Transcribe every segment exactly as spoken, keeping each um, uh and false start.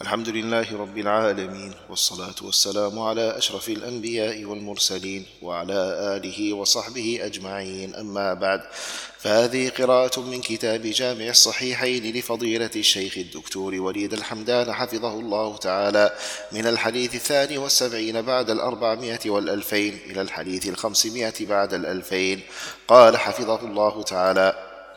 الحمد لله رب العالمين، والصلاة والسلام على أشرف الأنبياء والمرسلين وعلى آله وصحبه أجمعين، أما بعد، فهذه قراءة من كتاب جامع الصحيحين لفضيلة الشيخ الدكتور وليد الحمدان حفظه الله تعالى، من الحديث الثاني والسبعين بعد الأربعمائة والألفين إلى الحديث الخمسمائة بعد الألفين. قال حفظه الله تعالى: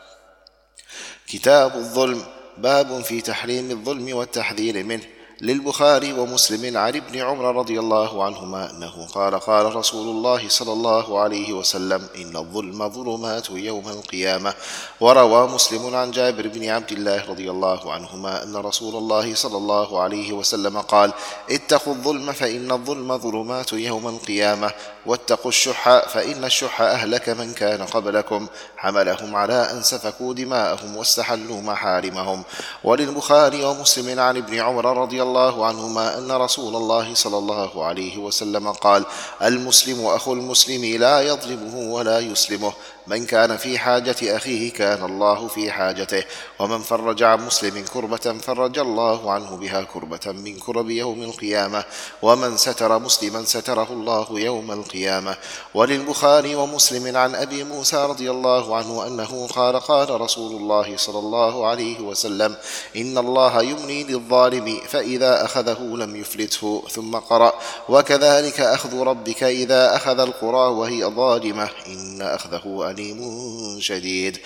كتاب الظلم، باب في تحريم الظلم والتحذير منه. للبخاري ومسلم عن ابن عمر رضي الله عنهما أنه قال: قال رسول الله صلى الله عليه وسلم: إن الظلم ظلمات يوم القيامة. وروى مسلم عن جابر بن عبد الله رضي الله عنهما أن رسول الله صلى الله عليه وسلم قال: اتقوا الظلم فإن الظلم ظلمات يوم القيامة، واتقوا الشح فإن الشح أهلك من كان قبلكم، حملهم على أن سفكوا دماءهم واستحلوا محارمهم. وللبخاري ومسلم عن ابن عمر رضي الله عنهما أن رسول الله صلى الله عليه وسلم قال: المسلم أخو المسلم لا يظلمه ولا يسلمه، من كان في حاجة أخيه كان الله في حاجته، ومن فرج عن مسلم كربة فرج الله عنه بها كربة من كرب يوم القيامة، ومن ستر مسلما ستره الله يوم القيامة. وللبخاري ومسلم عن أبي موسى رضي الله عنه أنه قال: قال رسول الله صلى الله عليه وسلم: إن الله يملي للظالم فإذا أخذه لم يفلته، ثم قرأ: وكذلك أخذ ربك إذا أخذ القرى وهي ظالمة إن أخذه أليم شديد.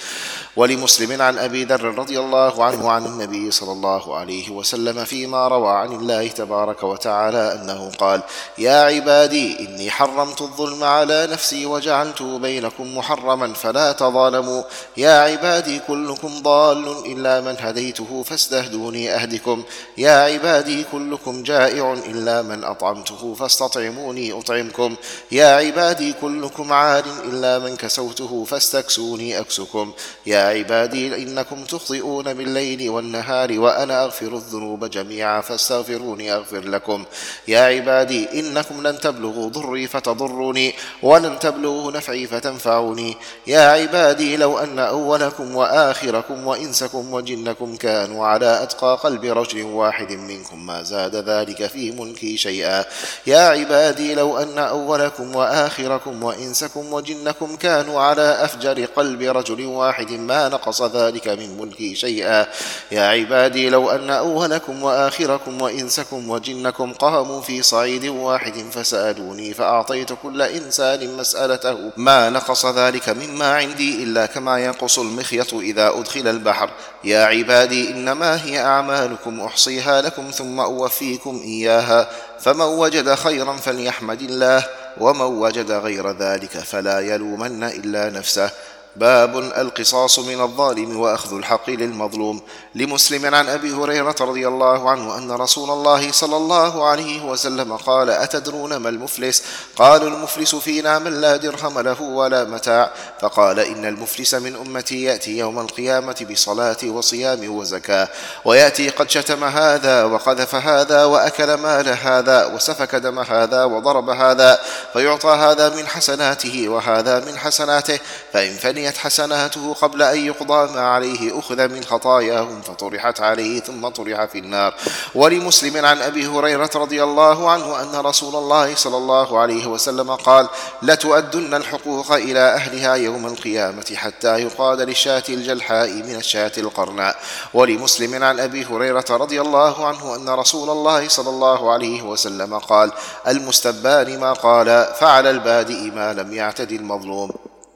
ولمسلم عن أبي ذر رضي الله عنه عن النبي صلى الله عليه وسلم فيما روى عن الله تبارك وتعالى أنه قال: يا عبادي إني حرمت الظلم على نفسي وجعلته بينكم محرما فلا تظالموا، يا عبادي كلكم ضال إلا من هديته فاستهدوني أهدكم، يا عبادي كلكم جائع إلا من أطعمته فاستطعموني أطعمكم، يا عبادي كلكم عار إلا من كسوته فاستكسوني أكسكم، يا عبادي إنكم تخطئون بالليل والنهار وأنا أغفر الذنوب جميعا فاستغفروني أغفر لكم، يا عبادي إنكم لن تبلغوا ضري فتضروني ولن تبلغوا نفعي فتنفعوني، يا عبادي لو أن أولكم وآخركم وإنسكم وجنكم كانوا على أتقى قلب رجل واحد منكم ما زاد ذلك في ملكي شيئا، يا عبادي لو أن أولكم وآخركم وإنسكم وجنكم كانوا على أفجر قلب رجل واحد ما نقص ذلك من ملكي شيئا، يا عبادي لو أن أولكم وآخركم وإنسكم وجنكم قاموا في صعيد واحد فسألوني فأعطيت كل إنسان مسألته ما نقص ذلك مما عندي إلا كما ينقص المخيط إذا أدخل البحر، يا عبادي إنما هي أعمالكم أحصيها لكم ثم أوفيكم إياها، فمن وجد خيرا فليحمد الله، ومن وجد غير ذلك فلا يلومن إلا نفسه. باب القصاص من الظالم وأخذ الحق للمظلوم. لمسلم عن أبي هريرة رضي الله عنه أن رسول الله صلى الله عليه وسلم قال: أتدرون ما المفلس؟ قالوا: المفلس فينا من لا درهم له ولا متاع، فقال: إن المفلس من أمتي يأتي يوم القيامة بصلاة وصيام وزكاة، ويأتي قد شتم هذا وقذف هذا وأكل مال هذا وسفك دم هذا وضرب هذا، فيعطى هذا من حسناته وهذا من حسناته، فإن فنيت حسناته قبل أن يقضى ما عليه أخذ من خطاياهم فطرحت عليه ثم طرح في النار. ولمسلم عن أبي هريرة رضي الله عنه أن رسول الله صلى الله عليه وسلم قال: لتؤدن الحقوق إلى أهلها يوم القيامة حتى يقال للشاة الجلحاء من الشاة القرناء. ولمسلم عن أبي هريرة رضي الله عنه أن رسول الله صلى الله عليه وسلم قال: المستبان ما قال، فعلى البادئ ما لم يعتد المظلوم.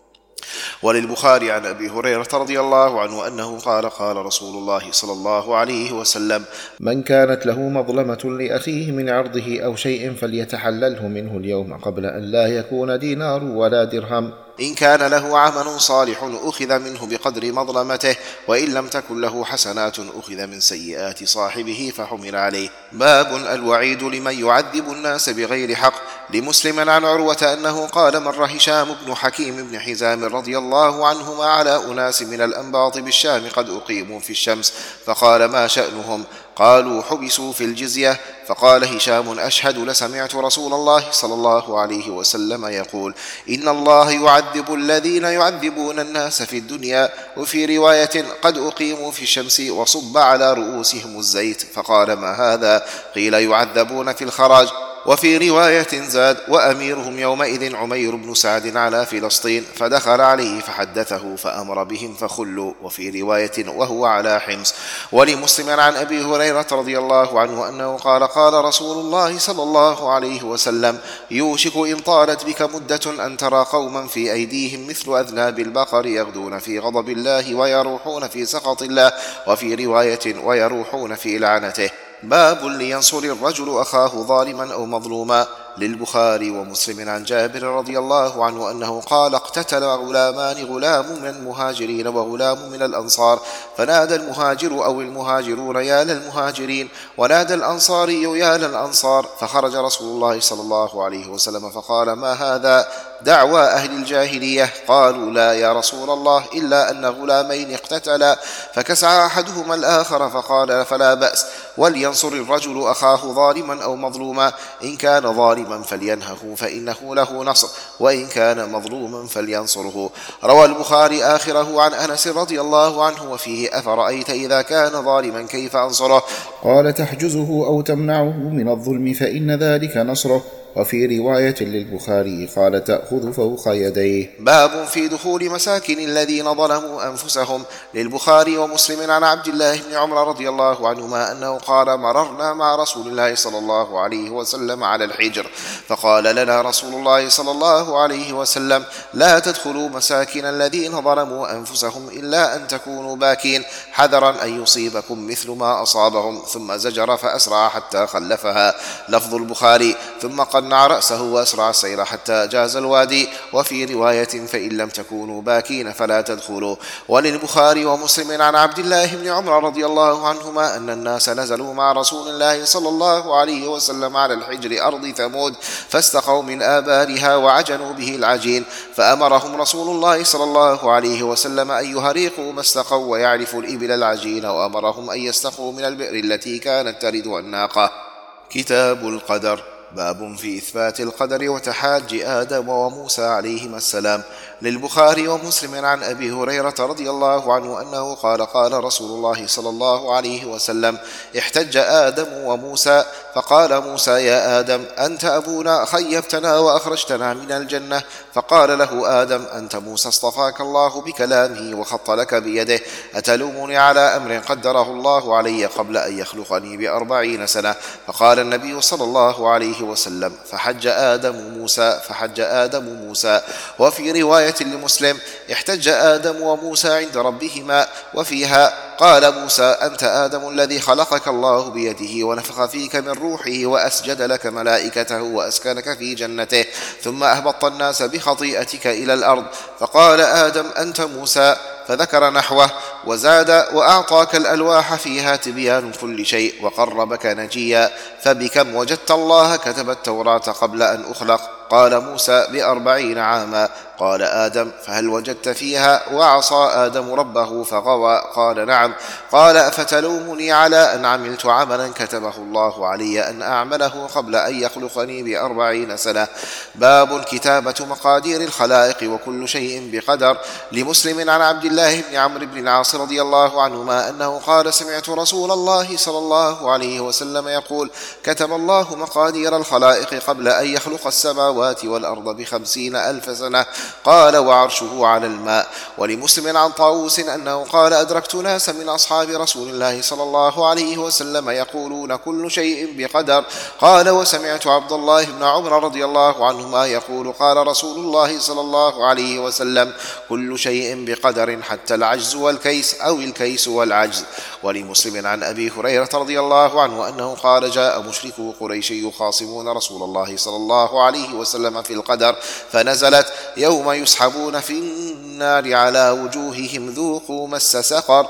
وللبخاري عن أبي هريرة رضي الله عنه أنه قال: قال رسول الله صلى الله عليه وسلم: من كانت له مظلمة لأخيه من عرضه أو شيء فليتحلله منه اليوم قبل أن لا يكون دينار ولا درهم. إن كان له عمل صالح أخذ منه بقدر مظلمته، وإن لم تكن له حسنات أخذ من سيئات صاحبه فحمل عليه. باب الوعيد لمن يعذب الناس بغير حق. لمسلم عن عروة أنه قال: مر هشام بن حكيم بن حزام رضي الله عنهما على أناس من الأنباط بالشام قد أقيموا في الشمس، فقال: ما شأنهم؟ قالوا حبسوا في الجزية. فقال هشام أشهد لسمعت رسول الله صلى الله عليه وسلم يقول إن الله يعذب الذين يعذبون الناس في الدنيا. وفي رواية قد أقيموا في الشمس وصب على رؤوسهم الزيت. فقال ما هذا؟ قيل يعذبون في الخراج. وفي رواية زاد وأميرهم يومئذ عمير بن سعد على فلسطين، فدخل عليه فحدثه فأمر بهم فخلوا. وفي رواية وهو على حمص. ولمسلم عن أبي هريرة رضي الله عنه أنه قال قال رسول الله صلى الله عليه وسلم يوشك إن طالت بك مدة أن ترى قوما في أيديهم مثل أذناب البقر يغدون في غضب الله ويروحون في سخط الله. وفي رواية ويروحون في لعنته. باب لينصر الرجل أخاه ظالما أو مظلوما. للبخاري ومسلم عن جابر رضي الله عنه أنه قال اقتتل غلامان، غلام من المهاجرين وغلام من الأنصار، فنادى المهاجر أو المهاجرون يا للمهاجرين، ونادى الأنصاري يا للأنصار، فخرج رسول الله صلى الله عليه وسلم فقال ما هذا؟ دعوى أهل الجاهلية. قالوا لا يا رسول الله إلا أن غلامين اقتتلا فكسع أحدهما الآخر. فقال فلا بأس، ولينصر الرجل أخاه ظالما أو مظلوما، إن كان ظالما فلينهه فإنه له نصر، وإن كان مظلوما فلينصره. روى البخاري آخره عن أنس رضي الله عنه وفيه أفرأيت إذا كان ظالما كيف أنصره؟ قال تحجزه أو تمنعه من الظلم فإن ذلك نصره. وفي رواية للبخاري قال تأخذ فوق يديه. باب في دخول مساكن الذين ظلموا أنفسهم. للبخاري ومسلم عن عبد الله بن عمر رضي الله عنهما أنه قال مررنا مع رسول الله صلى الله عليه وسلم على الحجر، فقال لنا رسول الله صلى الله عليه وسلم لا تدخلوا مساكن الذين ظلموا أنفسهم إلا أن تكونوا باكين حذرا أن يصيبكم مثل ما أصابهم، ثم زجر فأسرع حتى خلفها. لفظ البخاري ثم قنع رأسه وأسرع السير حتى جاز الوادي. وفي رواية فإن لم تكونوا باكين فلا تدخلوا. وللبخاري ومسلم عن عبد الله بن عمر رضي الله عنهما أن الناس نزلوا مع رسول الله صلى الله عليه وسلم على الحجر أرض ثمود، فاستقوا من آبارها وعجنوا به العجين، فأمرهم رسول الله صلى الله عليه وسلم أن يهريقوا ما استقوا ويعرفوا الإبل العجين، وأمرهم أن يستقوا من البئر التي كانت ترد الناقة. كتاب القدر. باب في إثبات القدر وتحاج آدم وموسى عليهما السلام. للبخاري ومسلم عن أبي هريرة رضي الله عنه أنه قال قال رسول الله صلى الله عليه وسلم احتج آدم وموسى، فقال موسى يا آدم أنت أبونا خيبتنا وأخرجتنا من الجنة، فقال له آدم أنت موسى اصطفاك الله بكلامه وخط لك بيده، أتلومني على أمر قدره الله علي قبل أن يخلقني بأربعين سنة؟ فقال النبي صلى الله عليه وسلم فحج آدم موسى فحج آدم موسى. وفي رواية لمسلم احتج آدم وموسى عند ربهما، وفيها قال موسى أنت آدم الذي خلقك الله بيده ونفخ فيك من روحه وأسجد لك ملائكته وأسكنك في جنته، ثم أهبط الناس بخطيئتك إلى الأرض، فقال آدم أنت موسى، فذكر نحوه وزاد وأعطاك الألواح فيها تبيان كل شيء وقربك نجيا، فبكم وجدت الله كتب التوراة قبل أن أخلق؟ قال موسى بأربعين عاما. قال آدم فهل وجدت فيها؟ وعصى آدم ربه فغوى. قال نعم. قال أفتلومني على أن عملت عملا كتبه الله علي أن أعمله قبل أن يخلقني بأربعين سنة. باب كتابة مقادير الخلائق وكل شيء بقدر. لمسلم عن عبد الله بن عمرو بن العاص رضي الله عنهما أنه قال سمعت رسول الله صلى الله عليه وسلم يقول كتب الله مقادير الخلائق قبل أن يخلق السماوات والأرض بخمسين ألف سنة. قال وعرشه على الماء. ولمسلم عن طاووس أنه قال أدركت ناسا من أصحاب رسول الله صلى الله عليه وسلم يقولون كل شيء بقدر. قال وسمعت عبد الله بن عمر رضي الله عنهما يقول قال رسول الله صلى الله عليه وسلم كل شيء بقدر حتى العجز والكيس أو الكيس والعجز. ولمسلم عن أبي هريرة رضي الله عنه أنه قال جاء مشركو قريش يخاصمون رسول الله صلى الله عليه وسلم في القدر فنزلت: يوم يسحبون في النار على وجوههم ذوقوا مس سقر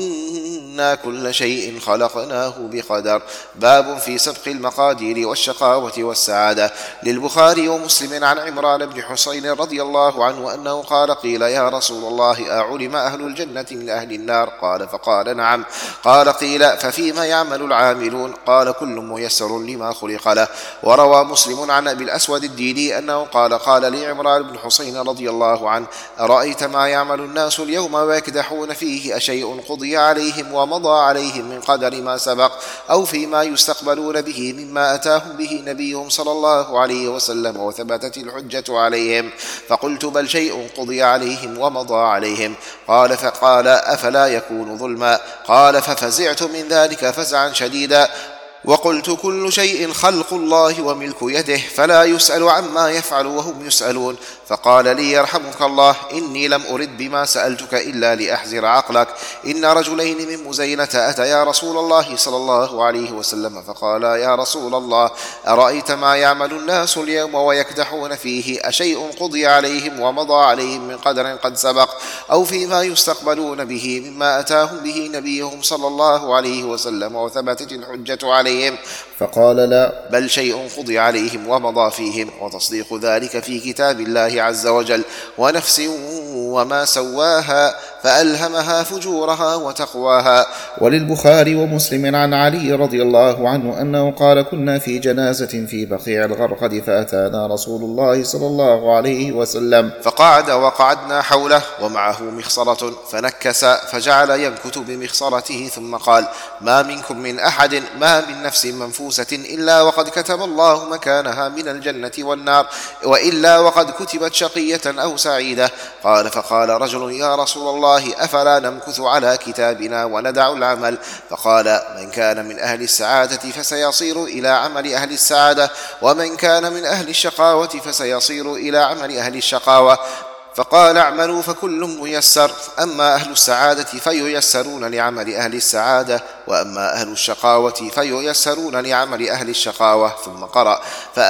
إنا كل شيء خلقناه بقدر. باب في سبق المقادير والشقاوة والسعادة. للبخاري ومسلم عن عمران بن حسين رضي الله عنه أنه قال: قيل يا رسول الله أعلم أهل الجنة من أهل النار؟ قال: فقال: نعم. قال: قيل ففيما يعمل العاملون؟ قال: كل ميسر لما خلق له. وروى مسلم عن أبي الأسود الديلي أنه قال: قال لي عمران بن حسين رضي الله عنه: أرأيت ما يعمل الناس اليوم ويكدحون فيه أشيء قضي عليهم ومضى عليهم من قدر ما سبق أو فيما يستقبلون به مما أتاهم به نبيهم صلى الله عليه وسلم وثبتت الحجة عليهم؟ فقلت: بل شيء قضي عليهم ومضى عليهم. قال: فقال: أفلا يكون ظلما؟ قال: ففزعت من ذلك فزعا شديدا وقلت: كل شيء خلق الله وملك يده فلا يسأل عما يفعل وهم يسألون. فقال لي: يرحمك الله، إني لم أرد بما سألتك إلا لأحزر عقلك. إن رجلين من مزينة أتيا رسول الله صلى الله عليه وسلم فقالا: يا رسول الله، أرأيت ما يعمل الناس اليوم ويكدحون فيه أشيء قضي عليهم ومضى عليهم من قدر قد سبق أو فيما يستقبلون به مما أتاهم به نبيهم صلى الله عليه وسلم وثبتت الحجة عليهم؟ فقال: لا، بل شيء قضي عليهم ومضى فيهم، وتصديق ذلك في كتاب الله عز وجل. ونفس وما سواها فألهمها فجورها وتقواها. وللبخاري ومسلم عن علي رضي الله عنه أنه قال: كنا في جنازة في بقيع الغرقد فأتانا رسول الله صلى الله عليه وسلم فقعد وقعدنا حوله ومعه مخصرة فنكس فجعل ينكت بمخصرته ثم قال: ما منكم من أحد ما من نفس منفوسة إلا وقد كتب الله مكانها من الجنة والنار، وإلا وقد كتبت شقية أو سعيدة. قال: فقال رجل: يا رسول الله، أفلا نمكث على كتابنا وندع العمل؟ فقال: من كان من أهل السعادة فسيصير إلى عمل أهل السعادة، ومن كان من أهل الشقاوة فسيصير إلى عمل أهل الشقاوة. فقال: اعملوا فكل ميسر، أما أهل السعادة فييسرون لعمل أهل السعادة، وأما أهل الشقاوة فييسرون لعمل أهل الشقاوة. ثم قرأ: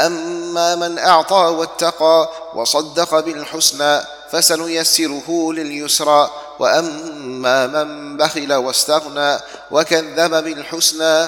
فأما من أعطى واتقى وصدق بالحسنى فسنيسره لليسرى، وأما من بخل واستغنى وكذب بالحسنى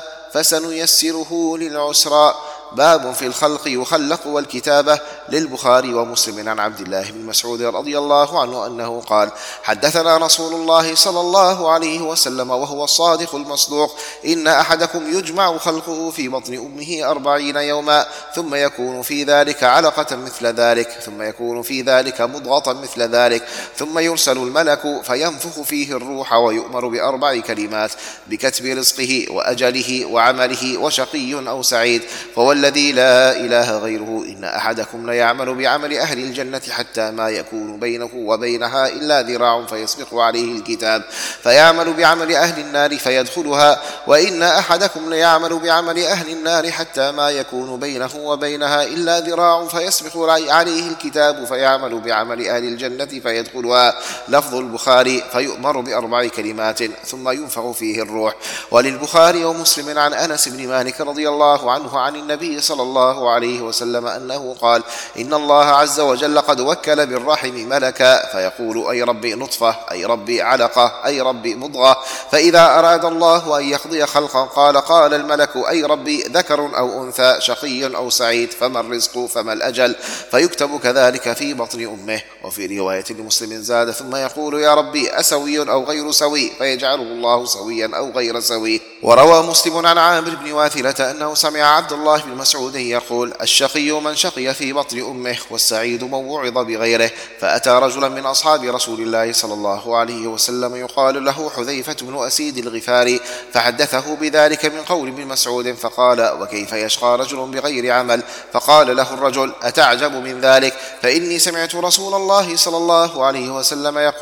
فسنيسره للعسرى. باب في الخلق يخلق والكتابة. للبخاري ومسلم عن عبد الله بن مسعود رضي الله عنه أنه قال: حدثنا رسول الله صلى الله عليه وسلم وهو الصادق المصدوق: إن أحدكم يجمع خلقه في بطن أمه أربعين يوما ثم يكون في ذلك علقة مثل ذلك ثم يكون في ذلك مضغة مثل ذلك ثم يرسل الملك فينفخ فيه الروح ويؤمر بأربع كلمات: بكتب رزقه وأجله وعمله وشقي أو سعيد. فوالذي لا إله غيره إن أحدكم ليعمل بعمل أهل الجنة حتى ما يكون بينه وبينها إلا ذراع فيسبق عليه الكتاب فيعمل بعمل أهل النار فيدخلها، وإن أحدكم ليعمل بعمل أهل النار حتى ما يكون بينه وبينها إلا ذراع فيسبق عليه الكتاب فيعمل بعمل أهل الجنة فيدخلها. لفظ البخاري: فيؤمر بأربع كلمات ثم ينفخ فيه الروح. وللبخاري ومسلم عن أنس بن مالك رضي الله عنه عن النبي صلى الله عليه وسلم أنه قال: إن الله عز وجل قد وكل بالرحم ملكا فيقول: أي ربي نطفة، أي ربي علقة، أي ربي مضغة. فإذا أراد الله أن يقضي خلقا قال قال الملك: أي ربي ذكر أو أنثى، شقي أو سعيد، فما الرزق فما الأجل، فيكتب كذلك في بطن أمه. وفي رواية لمسلم زاد: ثم يقول: يا ربي أسوي أو غير سوي، فيجعله الله سويا أو غير سوي. وروى مسلم عن عامر بن واثلة أنه سمع عبد الله بن مسعود يقول: الشقي من شقي في بطن أمه، والسعيد من وعظ بغيره. فأتى رجلا من أصحاب رسول الله صلى الله عليه وسلم يقال له حذيفة بن أسيد الغفاري، فحدثه بذلك من قول ابن مسعود، فقال: وكيف يشقى رجل بغير عمل؟ فقال له الرجل: أتعجب من ذلك؟ فإني سمعت رسول الله صلى الله عليه وسلم يقول: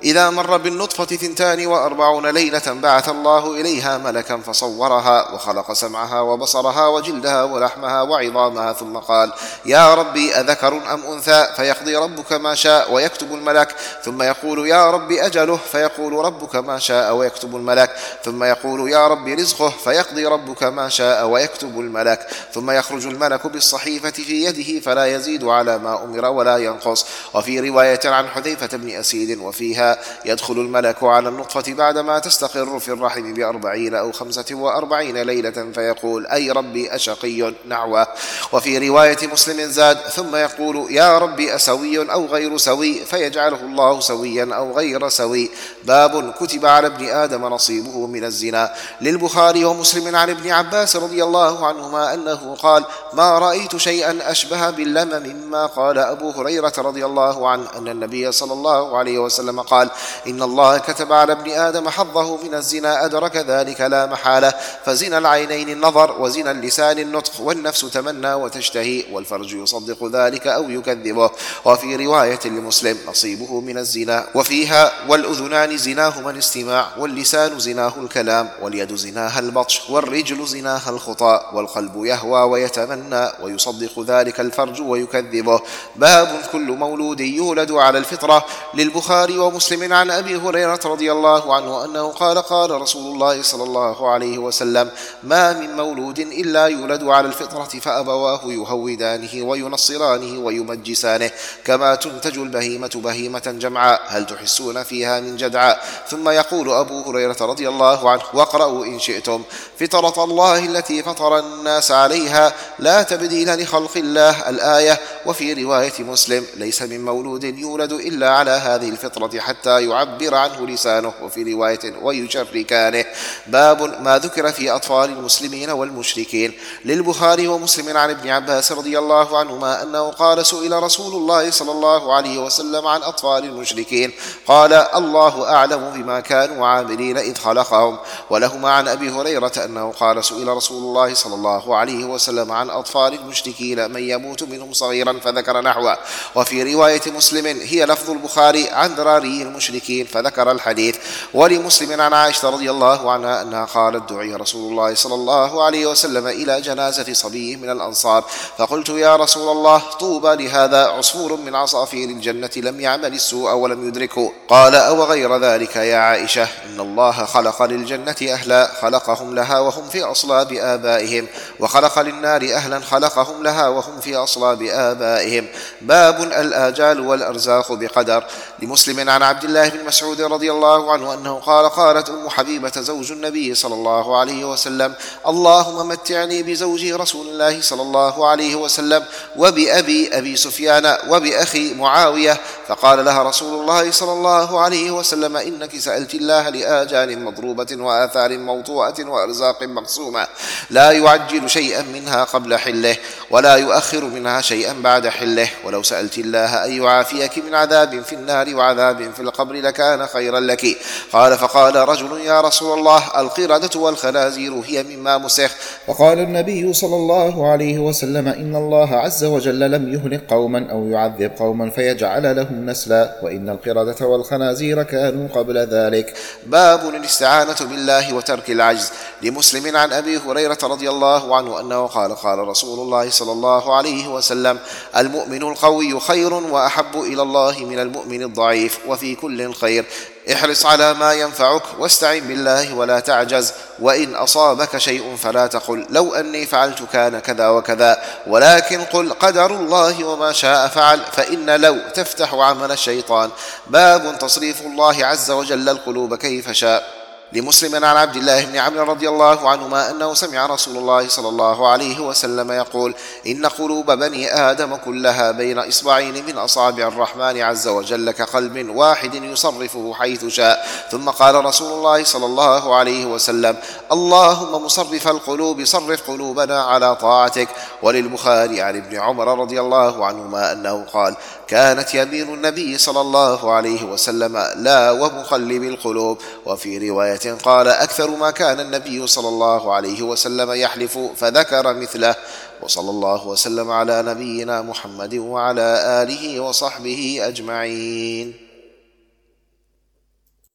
إذا مر بالنطفة ثنتان وأربعون ليلة بعث الله إليها ملكا فصورها وخلق سمعها وبصرها وجلدها ولحمها وعظامها، ثم قال: يا ربي أذكر أم أنثى؟ فيقضي ربك ما شاء ويكتب الملك. ثم يقول: يا ربي أجله؟ فيقول ربك ما شاء ويكتب الملك. ثم يقول: يا ربي رزقه؟ فيقضي ربك ما شاء ويكتب الملك. ثم يخرج الملك بالصحيفة في يده فلا يزيد على ما أمر ولا ينقص. وفي رواية عن حذيفة بن أسيد وفيها: يدخل الملك على النطفة بعدما تستقر في الرحم بأربعين أو خمسة وأربعين ليلة فيقول: أي ربي أشقي نحوه. وفي رواية مسلم زاد: ثم يقول: يا ربي أسوي أو غير سوي؟ فيجعله الله سويا أو غير سوي. باب كتب على ابن آدم نصيبه من الزنا. للبخاري ومسلم عن ابن عباس رضي الله عنهما أنه قال: ما رأيت شيئا أشبه باللم مما قال أبو هريرة رضي الله عنه أن النبي صلى الله عليه وسلم قال: إن الله كتب على ابن آدم حظه من الزنا أدرك ذلك لا محالة، فزنا العينين النظر، وزنا اللسان النطق، والنفس تمنى وتشتهي، والفرج يصدق ذلك أو يكذبه. وفي رواية لمسلم: نصيبه من الزنا. وفيها: والأذنان زناهما الاستماع، واللسان زناه الكلام، واليد زناها البطش، والرجل زناها الخطى، والقلب يهوى ويتمنى ويصدق ذلك الفرج ويكذبه. باب كل مولود يولد على الفطرة. للبخاري ومسلم عن أبي هريرة رضي الله عنه أنه قال: قال رسول الله صلى الله عليه وسلم: ما من مولود إلا يولد على الفطرة فأبواه يهودانه وينصرانه ويمجسانه، كما تنتج البهيمة بهيمة جمعاء، هل تحسون فيها من جدعاء؟ ثم يقول أبو هريرة رضي الله عنه: واقرأوا إن شئتم: فطرة الله التي فطر الناس عليها لا تبديل لخلق الله، الآية. وفي رواية مسلم: ليس من مولود يولد إلا على هذه الفطرة حتى يعبر عنه لسانه. وفي رواية: ويشركانه. باب ما ذكر في أطفال المسلمين والمشركين. للبخاري ومسلم عن ابن عباس رضي الله عنهما أنه قال: سئل رسول الله صلى الله عليه وسلم عن أطفال المشركين، قال: الله أعلم بما كانوا عاملين إذ خلقهم. ولهما عن أبي هريرة أنه قال: سئل رسول الله صلى الله عليه وسلم عن أطفال المشركين من يموت منهم صغيرا فذكر نحوه. وفي رواية مسلم هي لفظ البخاري عن ذراري المشركين فذكر الحديث. ولمسلم عن عائشة رضي الله عنها أنها قالت: دعي رسول الله صلى الله عليه وسلم إلى جنازة صبي من الأنصار، فقلت: يا رسول الله، طوبى لهذا، عصفور من عصافير الجنة لم يعمل السوء ولم يدركه. قال: أو غير ذلك يا عائشة؟ إن الله خلق للجنة أهلا خلقهم لها وهم في أصلاب آبائهم، وخلق للنار أهلا خلقهم لها وهم في أصلاب آبائهم. باب الآجال والأرزاق بقدر. لمسلم عن عبد الله بن مسعود رضي الله عنه أنه قال: قالت أم حبيبة زوج النبي صلى الله عليه وسلم: اللهم متعني بزوجي رسول الله صلى الله عليه وسلم وبأبي أبي سفيان وبأخي معاوية. فقال لها رسول الله صلى الله عليه وسلم: إنك سألت الله لآجال مضروبة وآثار موطوءة وأرزاق مقسومة، لا يعجل شيئا منها قبل حله ولا يؤخر منها شيئا بعد حله، ولو سألت الله أن يعافيك من عذاب في النار وعذاب في القبر لكان خيرا لك. قال: فقال رجل: يا رسول الله، القردة والخنازير هي مما مسخ. وقال النبي صلى الله عليه وسلم: إن الله عز وجل لم يهلك قوما أو يعذب قوما فيجعل لهم نسلا، وإن القردة والخنازير كانوا قبل ذلك. باب الاستعانة بالله وترك العجز. لمسلم عن أبي هريرة رضي الله عنه أنه قال: قال رسول الله صلى الله عليه وسلم: المؤمن القوي خير وأحب إلى الله من المؤمن الضعيف، وفي كل خير. احرص على ما ينفعك واستعن بالله ولا تعجز، وإن أصابك شيء فلا تقل لو أني فعلت كان كذا وكذا، ولكن قل قدر الله وما شاء فعل، فإن لو تفتح عمل الشيطان. باب تصريف الله عز وجل القلوب كيف شاء. لمسلم عن عبد الله بن عمرو رضي الله عنهما أنه سمع رسول الله صلى الله عليه وسلم يقول: إن قلوب بني آدم كلها بين إصبعين من أصابع الرحمن عز وجل كقلب واحد يصرفه حيث شاء. ثم قال رسول الله صلى الله عليه وسلم: اللهم مصرف القلوب صرف قلوبنا على طاعتك. وللبخاري عن ابن عمر رضي الله عنهما أنه قال: كانت يمين النبي صلى الله عليه وسلم لا ومقلب القلوب. وفي رواية قال: أكثر ما كان النبي صلى الله عليه وسلم يحلف، فذكر مثله. وصلى الله وسلم على نبينا محمد وعلى آله وصحبه أجمعين.